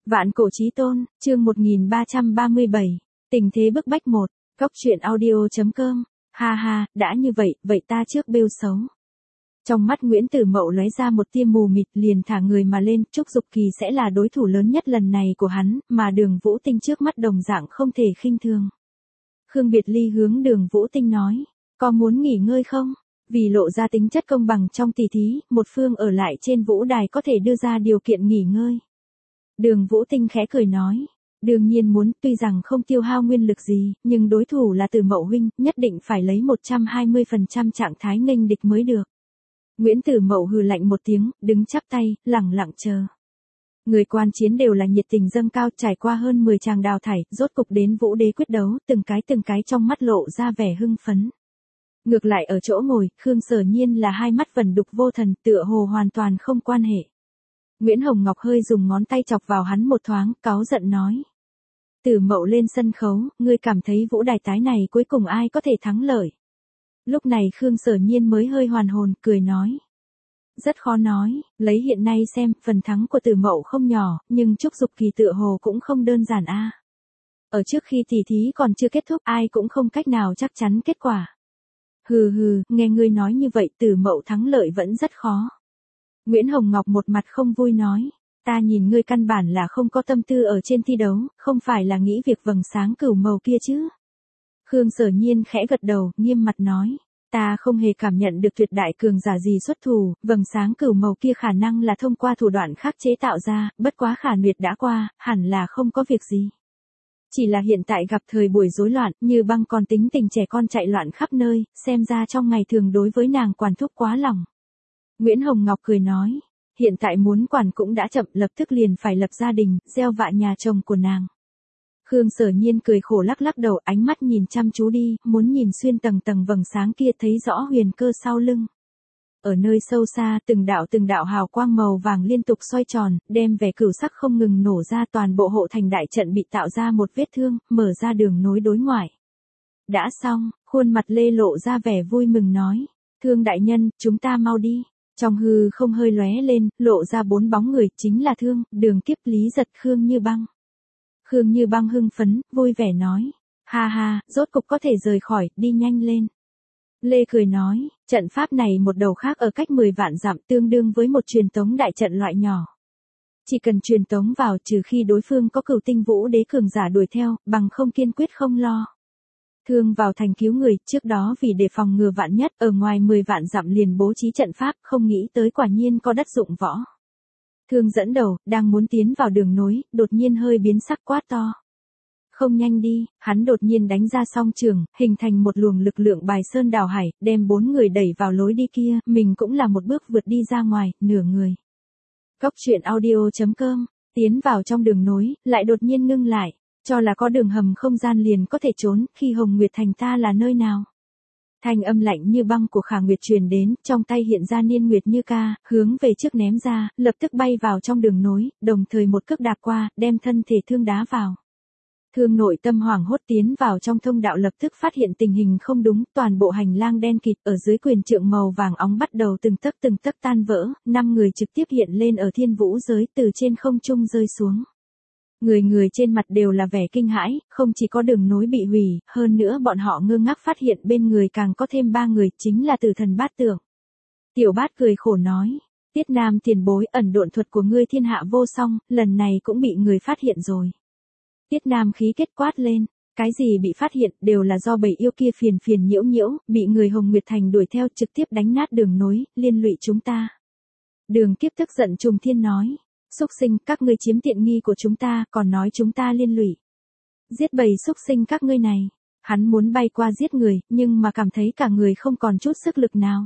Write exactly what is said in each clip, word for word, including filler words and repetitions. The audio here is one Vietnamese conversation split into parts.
Vạn cổ chí tôn, chương một nghìn ba trăm ba mươi bảy, tình thế bức bách một, góc truyện audio chấm com, ha ha, đã như vậy, vậy ta trước bêu xấu. Trong mắt Nguyễn Tử Mậu lóe ra một tia mù mịt, liền thả người mà lên, Trúc Dục Kỳ sẽ là đối thủ lớn nhất lần này của hắn, mà Đường Vũ Tinh trước mắt đồng dạng không thể khinh thường. Khương Biệt Ly hướng Đường Vũ Tinh nói, có muốn nghỉ ngơi không? Vì lộ ra tính chất công bằng trong tỷ thí, một phương ở lại trên vũ đài có thể đưa ra điều kiện nghỉ ngơi. Đường Vũ Tinh khẽ cười nói, đương nhiên muốn, tuy rằng không tiêu hao nguyên lực gì, nhưng đối thủ là Tử Mậu huynh, nhất định phải lấy một trăm hai mươi phần trăm trạng thái nghênh địch mới được. Nguyễn Tử Mậu hừ lạnh một tiếng, đứng chắp tay, lẳng lặng chờ. Người quan chiến đều là nhiệt tình dâng cao, trải qua hơn mười tràng đào thải, rốt cục đến vũ đế quyết đấu, từng cái từng cái trong mắt lộ ra vẻ hưng phấn. Ngược lại ở chỗ ngồi, Khương Sở Nhiên là hai mắt vẩn đục vô thần, tựa hồ hoàn toàn không quan hệ. Nguyễn Hồng Ngọc hơi dùng ngón tay chọc vào hắn một thoáng, cáu giận nói. Tử Mậu lên sân khấu, ngươi cảm thấy vũ đài tái này cuối cùng ai có thể thắng lợi? Lúc này Khương Sở Nhiên mới hơi hoàn hồn, cười nói. Rất khó nói, lấy hiện nay xem, phần thắng của Tử Mậu không nhỏ, nhưng Trúc Dục Kỳ tựa hồ cũng không đơn giản a. Ở trước khi tỷ thí còn chưa kết thúc, ai cũng không cách nào chắc chắn kết quả. Hừ hừ, nghe ngươi nói như vậy, Tử Mậu thắng lợi vẫn rất khó. Nguyễn Hồng Ngọc một mặt không vui nói, ta nhìn ngươi căn bản là không có tâm tư ở trên thi đấu, không phải là nghĩ việc vầng sáng cửu màu kia chứ. Khương Sở Nhiên khẽ gật đầu, nghiêm mặt nói, ta không hề cảm nhận được tuyệt đại cường giả gì xuất thủ, vầng sáng cửu màu kia khả năng là thông qua thủ đoạn khác chế tạo ra, bất quá Khả Nguyệt đã qua, hẳn là không có việc gì. Chỉ là hiện tại gặp thời buổi rối loạn, Như Băng còn tính tình trẻ con chạy loạn khắp nơi, xem ra trong ngày thường đối với nàng quản thúc quá lòng. Nguyễn Hồng Ngọc cười nói, hiện tại muốn quản cũng đã chậm, lập tức liền phải lập gia đình, gieo vạ nhà chồng của nàng. Khương Sở Nhiên cười khổ lắc lắc đầu, ánh mắt nhìn chăm chú đi, muốn nhìn xuyên tầng tầng vầng sáng kia thấy rõ huyền cơ sau lưng. Ở nơi sâu xa, từng đạo từng đạo hào quang màu vàng liên tục xoay tròn, đem vẻ cửu sắc không ngừng nổ ra, toàn bộ hộ thành đại trận bị tạo ra một vết thương, mở ra đường nối đối ngoại. Đã xong, khuôn mặt Lê lộ ra vẻ vui mừng nói, Thương đại nhân, chúng ta mau đi. Trong hư không hơi lóe lên, lộ ra bốn bóng người, chính là Thương, Đường Kiếp, Lý Giật, Khương Như Băng. Khương Như Băng hưng phấn, vui vẻ nói, ha ha, rốt cục có thể rời khỏi, đi nhanh lên. Lê cười nói, trận pháp này một đầu khác ở cách mười vạn dặm, tương đương với một truyền tống đại trận loại nhỏ. Chỉ cần truyền tống vào, trừ khi đối phương có Cửu Tinh Vũ Đế cường giả đuổi theo, bằng không kiên quyết không lo. Thương vào thành cứu người, trước đó vì đề phòng ngừa vạn nhất, ở ngoài mười vạn dặm liền bố trí trận pháp, không nghĩ tới quả nhiên có đất dụng võ. Thương dẫn đầu, đang muốn tiến vào đường nối, đột nhiên hơi biến sắc quát to. Không nhanh đi, hắn đột nhiên đánh ra song trường, hình thành một luồng lực lượng bài sơn đảo hải, đem bốn người đẩy vào lối đi kia, mình cũng là một bước vượt đi ra ngoài, nửa người. Góc truyện audio chấm com, tiến vào trong đường nối, lại đột nhiên ngưng lại, cho là có đường hầm không gian liền có thể trốn, khi Hồng Nguyệt Thành ta là nơi nào? Thanh âm lạnh như băng của Khả Nguyệt truyền đến, trong tay hiện ra Niên Nguyệt Như Ca, hướng về trước ném ra, lập tức bay vào trong đường nối, đồng thời một cước đạp qua, đem thân thể Thương đá vào. Thương nội tâm hoảng hốt tiến vào trong thông đạo, lập tức phát hiện tình hình không đúng, toàn bộ hành lang đen kịt, ở dưới quyền trượng màu vàng óng bắt đầu từng tấc từng tấc tan vỡ, năm người trực tiếp hiện lên ở thiên vũ giới, từ trên không trung rơi xuống. Người người trên mặt đều là vẻ kinh hãi, không chỉ có đường nối bị hủy, hơn nữa bọn họ ngơ ngác phát hiện bên người càng có thêm ba người, chính là Tử Thần Bát Tượng. Tiểu Bát cười khổ nói, Tiết Nam tiền bối, ẩn độn thuật của ngươi thiên hạ vô song, lần này cũng bị người phát hiện rồi. Tiết Nam khí kết quát lên, cái gì bị phát hiện, đều là do bầy yêu kia phiền phiền nhiễu nhiễu, bị người Hồng Nguyệt Thành đuổi theo, trực tiếp đánh nát đường nối, liên lụy chúng ta. Đường Kiếp tức giận trùng thiên nói, xúc sinh, các ngươi chiếm tiện nghi của chúng ta, còn nói chúng ta liên lụy. Giết bầy xúc sinh các ngươi này. Hắn muốn bay qua giết người, nhưng mà cảm thấy cả người không còn chút sức lực nào.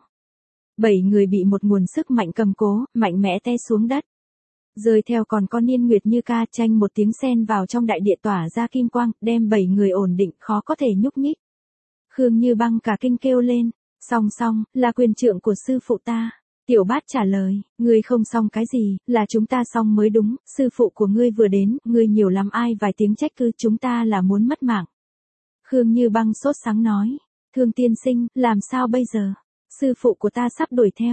Bảy người bị một nguồn sức mạnh cầm cố, mạnh mẽ té xuống đất. Rơi theo còn con Niên Nguyệt Như Ca, chanh một tiếng sen vào trong đại địa tỏa ra kim quang, đem bảy người ổn định, khó có thể nhúc nhích. Khương Như Băng cả kinh kêu lên, song song, là quyền trượng của sư phụ ta. Tiểu Bát trả lời, ngươi không xong cái gì, là chúng ta xong mới đúng, sư phụ của ngươi vừa đến, ngươi nhiều lắm ai vài tiếng trách cứ, chúng ta là muốn mất mạng. Khương Như Băng sốt sắng nói, Thương tiên sinh, làm sao bây giờ? Sư phụ của ta sắp đuổi theo.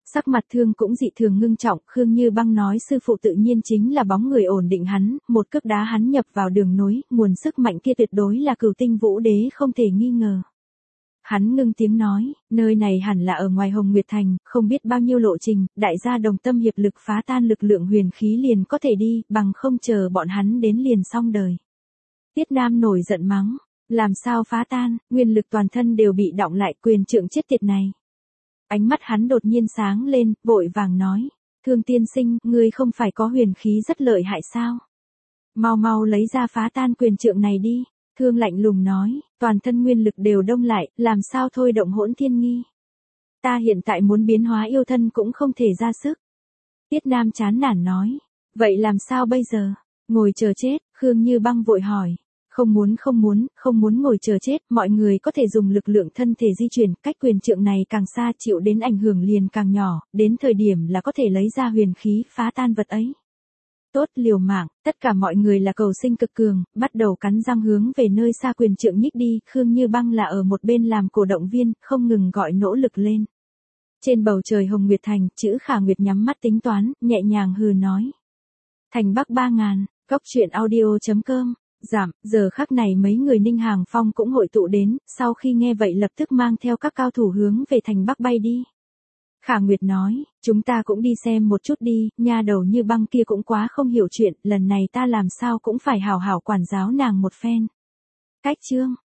Sắc mặt Thương cũng dị thường ngưng trọng, Khương Như Băng nói sư phụ tự nhiên chính là bóng người ổn định hắn, một cước đá hắn nhập vào đường nối, nguồn sức mạnh kia tuyệt đối là Cửu Tinh Vũ Đế không thể nghi ngờ. Hắn ngưng tiếng nói, nơi này hẳn là ở ngoài Hồng Nguyệt Thành, không biết bao nhiêu lộ trình, đại gia đồng tâm hiệp lực phá tan lực lượng huyền khí liền có thể đi, bằng không chờ bọn hắn đến liền xong đời. Tiết Nam nổi giận mắng, làm sao phá tan, nguyên lực toàn thân đều bị đọng lại, quyền trượng chết tiệt này. Ánh mắt hắn đột nhiên sáng lên, vội vàng nói, Thương tiên sinh, ngươi không phải có huyền khí rất lợi hại sao? Mau mau lấy ra phá tan quyền trượng này đi. Thương lạnh lùng nói, toàn thân nguyên lực đều đông lại, làm sao thôi động hỗn thiên nghi. Ta hiện tại muốn biến hóa yêu thân cũng không thể ra sức. Tiết Nam chán nản nói, vậy làm sao bây giờ? Ngồi chờ chết, Khương Như Băng vội hỏi. Không muốn không muốn, không muốn ngồi chờ chết, mọi người có thể dùng lực lượng thân thể di chuyển, cách quyền trượng này càng xa chịu đến ảnh hưởng liền càng nhỏ, đến thời điểm là có thể lấy ra huyền khí phá tan vật ấy. Tốt liều mạng, tất cả mọi người là cầu sinh cực cường, bắt đầu cắn răng hướng về nơi xa quyền trượng nhích đi, Khương Như Băng là ở một bên làm cổ động viên, không ngừng gọi nỗ lực lên. Trên bầu trời Hồng Nguyệt Thành, chữ Khả Nguyệt nhắm mắt tính toán, nhẹ nhàng hừ nói. Thành Bắc ba ngàn, góc truyện audio chấm com. Giảm, giờ khắc này mấy người Ninh Hàng Phong cũng hội tụ đến, sau khi nghe vậy lập tức mang theo các cao thủ hướng về thành Bắc bay đi. Khả Nguyệt nói, chúng ta cũng đi xem một chút đi, nha đầu Như Băng kia cũng quá không hiểu chuyện, lần này ta làm sao cũng phải hào hảo quản giáo nàng một phen. Cách chương